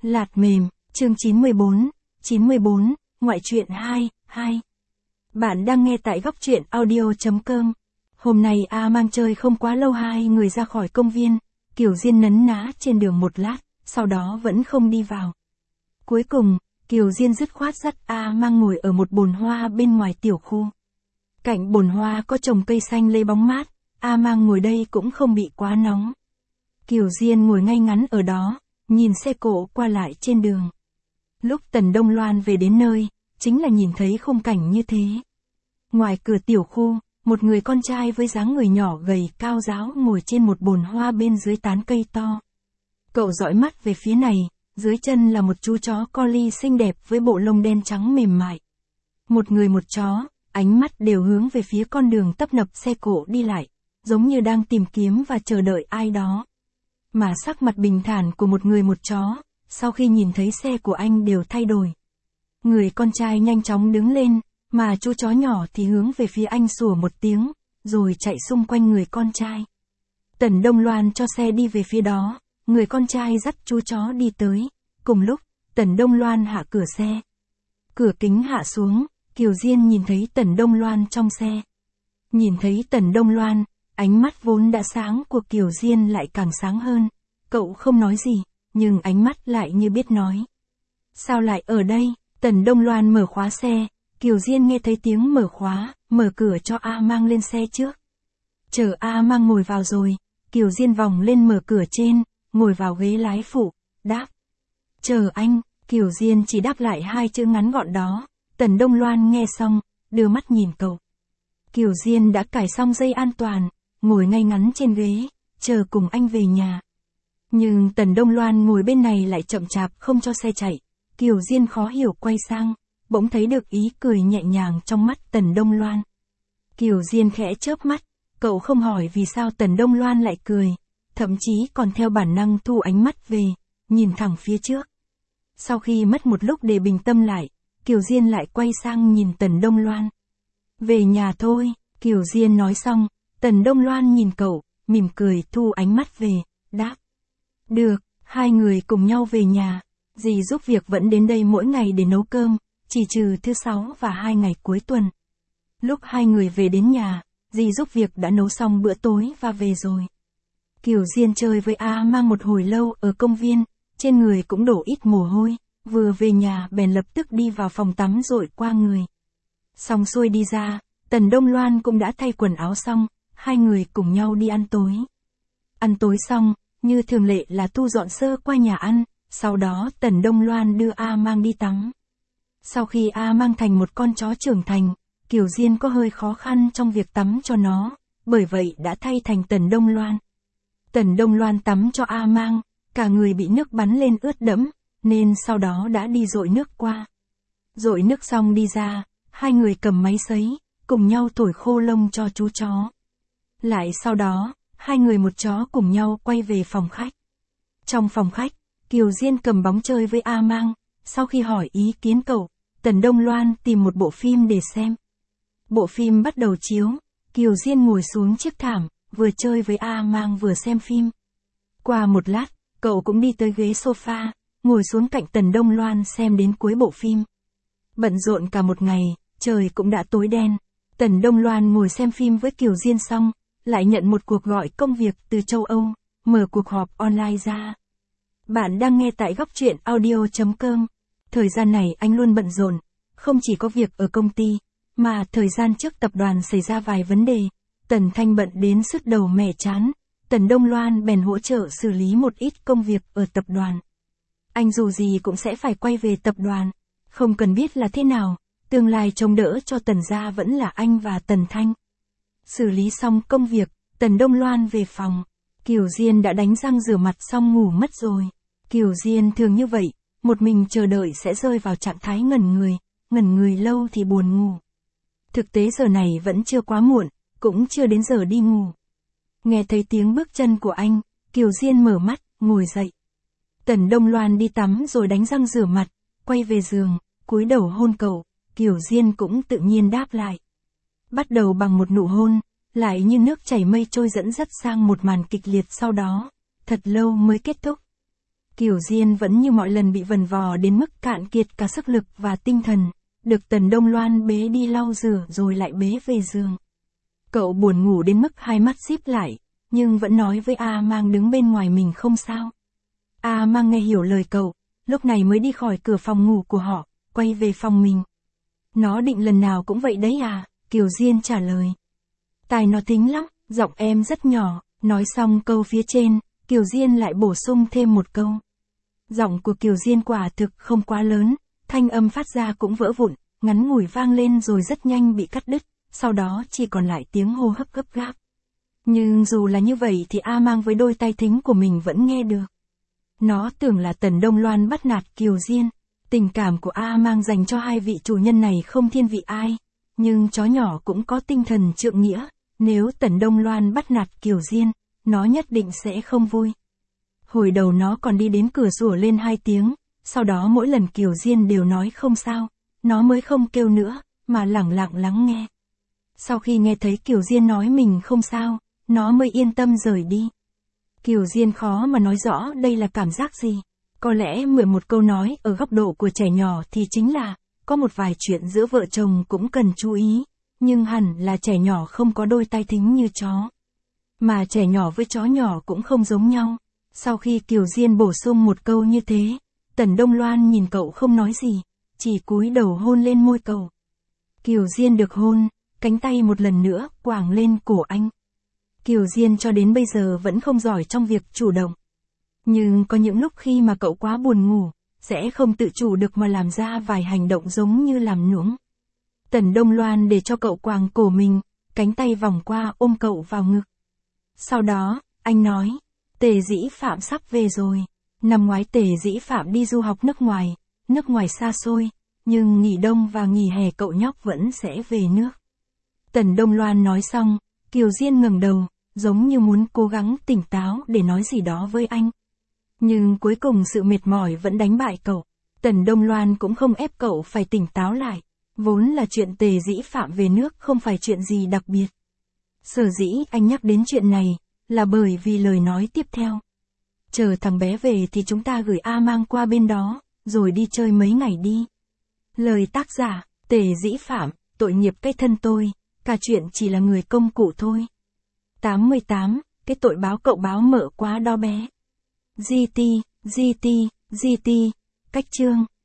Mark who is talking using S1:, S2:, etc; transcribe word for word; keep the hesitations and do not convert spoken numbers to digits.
S1: Lạt mềm, chương chín mươi bốn, chín mươi bốn, ngoại truyện hai, hai. Bạn đang nghe tại góc truyện audio.com. Hôm nay A mang chơi không quá lâu, hai người ra khỏi công viên, Kiều Diên nấn ná trên đường một lát, sau đó vẫn không đi vào. Cuối cùng, Kiều Diên dứt khoát dắt A mang ngồi ở một bồn hoa bên ngoài tiểu khu. Cạnh bồn hoa có trồng cây xanh lấy bóng mát, A mang ngồi đây cũng không bị quá nóng. Kiều Diên ngồi ngay ngắn ở đó, nhìn xe cộ qua lại trên đường. Lúc Tần Đông Loan về đến nơi, chính là nhìn thấy khung cảnh như thế. Ngoài cửa tiểu khu, một người con trai với dáng người nhỏ gầy cao ráo ngồi trên một bồn hoa bên dưới tán cây to. Cậu dõi mắt về phía này, dưới chân là một chú chó collie xinh đẹp với bộ lông đen trắng mềm mại. Một người một chó, ánh mắt đều hướng về phía con đường tấp nập xe cộ đi lại, giống như đang tìm kiếm và chờ đợi ai đó. Mà sắc mặt bình thản của một người một chó, sau khi nhìn thấy xe của anh đều thay đổi. Người con trai nhanh chóng đứng lên, mà chú chó nhỏ thì hướng về phía anh sủa một tiếng, rồi chạy xung quanh người con trai. Tần Đông Loan cho xe đi về phía đó, người con trai dắt chú chó đi tới. Cùng lúc, Tần Đông Loan hạ cửa xe. Cửa kính hạ xuống, Kiều Diên nhìn thấy Tần Đông Loan trong xe. Nhìn thấy Tần Đông Loan, ánh mắt vốn đã sáng của Kiều Diên lại càng sáng hơn. Cậu không nói gì, nhưng ánh mắt lại như biết nói. Sao lại ở đây? Tần Đông Loan mở khóa xe, Kiều Diên nghe thấy tiếng mở khóa, mở cửa cho A mang lên xe trước. Chờ A mang ngồi vào rồi, Kiều Diên vòng lên mở cửa trên, ngồi vào ghế lái phụ, đáp. Chờ anh, Kiều Diên chỉ đáp lại hai chữ ngắn gọn đó. Tần Đông Loan nghe xong, đưa mắt nhìn cậu. Kiều Diên đã cài xong dây an toàn, ngồi ngay ngắn trên ghế, chờ cùng anh về nhà. Nhưng Tần Đông Loan ngồi bên này lại chậm chạp không cho xe chạy. Kiều Diên khó hiểu quay sang, bỗng thấy được ý cười nhẹ nhàng trong mắt Tần Đông Loan. Kiều Diên khẽ chớp mắt, cậu không hỏi vì sao Tần Đông Loan lại cười, thậm chí còn theo bản năng thu ánh mắt về, nhìn thẳng phía trước. Sau khi mất một lúc để bình tâm lại, Kiều Diên lại quay sang nhìn Tần Đông Loan. Về nhà thôi, Kiều Diên nói xong, Tần Đông Loan nhìn cậu, mỉm cười thu ánh mắt về, đáp. Được, hai người cùng nhau về nhà. Dì giúp việc vẫn đến đây mỗi ngày để nấu cơm, chỉ trừ thứ sáu và hai ngày cuối tuần. Lúc hai người về đến nhà, dì giúp việc đã nấu xong bữa tối và về rồi. Kiều Diên chơi với A mang một hồi lâu ở công viên, trên người cũng đổ ít mồ hôi, vừa về nhà bèn lập tức đi vào phòng tắm dội qua người. Xong xuôi đi ra, Tần Đông Loan cũng đã thay quần áo xong, hai người cùng nhau đi ăn tối. Ăn tối xong, như thường lệ là thu dọn sơ qua nhà ăn, sau đó Tần Đông Loan đưa A mang đi tắm. Sau khi A mang thành một con chó trưởng thành, Kiều Diên có hơi khó khăn trong việc tắm cho nó, bởi vậy đã thay thành Tần Đông Loan. Tần Đông Loan tắm cho A mang, cả người bị nước bắn lên ướt đẫm, nên sau đó đã đi dội nước qua. Dội nước xong đi ra, hai người cầm máy sấy, cùng nhau thổi khô lông cho chú chó. Lại sau đó, hai người một chó cùng nhau quay về phòng khách. Trong phòng khách, Kiều Diên cầm bóng chơi với A mang, sau khi hỏi ý kiến cậu, Tần Đông Loan tìm một bộ phim để xem. Bộ phim bắt đầu chiếu, Kiều Diên ngồi xuống chiếc thảm, vừa chơi với A mang vừa xem phim. Qua một lát, cậu cũng đi tới ghế sofa, ngồi xuống cạnh Tần Đông Loan xem đến cuối bộ phim. Bận rộn cả một ngày, trời cũng đã tối đen. Tần Đông Loan ngồi xem phim với Kiều Diên xong, lại nhận một cuộc gọi công việc từ châu Âu, mở cuộc họp online ra. Bạn đang nghe tại góc truyện audio.com. Thời gian này anh luôn bận rộn, không chỉ có việc ở công ty, mà thời gian trước tập đoàn xảy ra vài vấn đề, Tần Thanh bận đến sứt đầu mẻ chán. Tần Đông Loan bèn hỗ trợ xử lý một ít công việc ở tập đoàn. Anh dù gì cũng sẽ phải quay về tập đoàn, không cần biết là thế nào, tương lai trông đỡ cho Tần gia vẫn là anh và Tần Thanh. Xử lý xong công việc, Tần Đông Loan về phòng. Kiều Diên đã đánh răng rửa mặt xong ngủ mất rồi. Kiều Diên thường như vậy, một mình chờ đợi sẽ rơi vào trạng thái ngẩn người, ngẩn người lâu thì buồn ngủ. Thực tế giờ này vẫn chưa quá muộn, cũng chưa đến giờ đi ngủ. Nghe thấy tiếng bước chân của anh, Kiều Diên mở mắt, ngồi dậy. Tần Đông Loan đi tắm rồi đánh răng rửa mặt, quay về giường, cúi đầu hôn cậu, Kiều Diên cũng tự nhiên đáp lại. Bắt đầu bằng một nụ hôn, lại như nước chảy mây trôi dẫn dắt sang một màn kịch liệt sau đó, thật lâu mới kết thúc. Kiều Diên vẫn như mọi lần bị vần vò đến mức cạn kiệt cả sức lực và tinh thần, được Tần Đông Loan bế đi lau rửa rồi lại bế về giường. Cậu buồn ngủ đến mức hai mắt díp lại, nhưng vẫn nói với A Mang đứng bên ngoài mình không sao. A Mang nghe hiểu lời cậu, lúc này mới đi khỏi cửa phòng ngủ của họ, quay về phòng mình. Nó định lần nào cũng vậy đấy à, Kiều Diên trả lời. Tài nó tính lắm, giọng em rất nhỏ, nói xong câu phía trên, Kiều Diên lại bổ sung thêm một câu. Giọng của Kiều Diên quả thực không quá lớn, thanh âm phát ra cũng vỡ vụn, ngắn ngủi vang lên rồi rất nhanh bị cắt đứt, sau đó chỉ còn lại tiếng hô hấp gấp gáp. Nhưng dù là như vậy thì A Mang với đôi tai thính của mình vẫn nghe được. Nó tưởng là Tần Đông Loan bắt nạt Kiều Diên, tình cảm của A Mang dành cho hai vị chủ nhân này không thiên vị ai, nhưng chó nhỏ cũng có tinh thần trượng nghĩa, nếu Tần Đông Loan bắt nạt Kiều Diên, nó nhất định sẽ không vui. Hồi đầu nó còn đi đến cửa rủa lên hai tiếng, sau đó mỗi lần Kiều Diên đều nói không sao, nó mới không kêu nữa, mà lẳng lặng lắng nghe. Sau khi nghe thấy Kiều Diên nói mình không sao, nó mới yên tâm rời đi. Kiều Diên khó mà nói rõ đây là cảm giác gì. Có lẽ mượn một câu nói ở góc độ của trẻ nhỏ thì chính là, có một vài chuyện giữa vợ chồng cũng cần chú ý, nhưng hẳn là trẻ nhỏ không có đôi tai thính như chó. Mà trẻ nhỏ với chó nhỏ cũng không giống nhau. Sau khi Kiều Diên bổ sung một câu như thế, Tần Đông Loan nhìn cậu không nói gì, chỉ cúi đầu hôn lên môi cậu. Kiều Diên được hôn, cánh tay một lần nữa quàng lên cổ anh. Kiều Diên cho đến bây giờ vẫn không giỏi trong việc chủ động. Nhưng có những lúc khi mà cậu quá buồn ngủ, sẽ không tự chủ được mà làm ra vài hành động giống như làm nũng. Tần Đông Loan để cho cậu quàng cổ mình, cánh tay vòng qua ôm cậu vào ngực. Sau đó, anh nói, Tề Dĩ Phạm sắp về rồi. Năm ngoái Tề Dĩ Phạm đi du học nước ngoài, nước ngoài xa xôi, nhưng nghỉ đông và nghỉ hè cậu nhóc vẫn sẽ về nước. Tần Đông Loan nói xong, Kiều Diên ngẩng đầu, giống như muốn cố gắng tỉnh táo để nói gì đó với anh. Nhưng cuối cùng sự mệt mỏi vẫn đánh bại cậu. Tần Đông Loan cũng không ép cậu phải tỉnh táo lại. Vốn là chuyện Tề Dĩ Phạm về nước không phải chuyện gì đặc biệt. Sở dĩ anh nhắc đến chuyện này, là bởi vì lời nói tiếp theo. Chờ thằng bé về thì chúng ta gửi A Mang qua bên đó, rồi đi chơi mấy ngày đi. Lời tác giả, Tề Dĩ Phạm, tội nghiệp cái thân tôi, cả chuyện chỉ là người công cụ thôi. tám mươi tám, cái tội báo cậu báo mợ quá đo bé. giê tê, giê tê, giê tê, cách chương.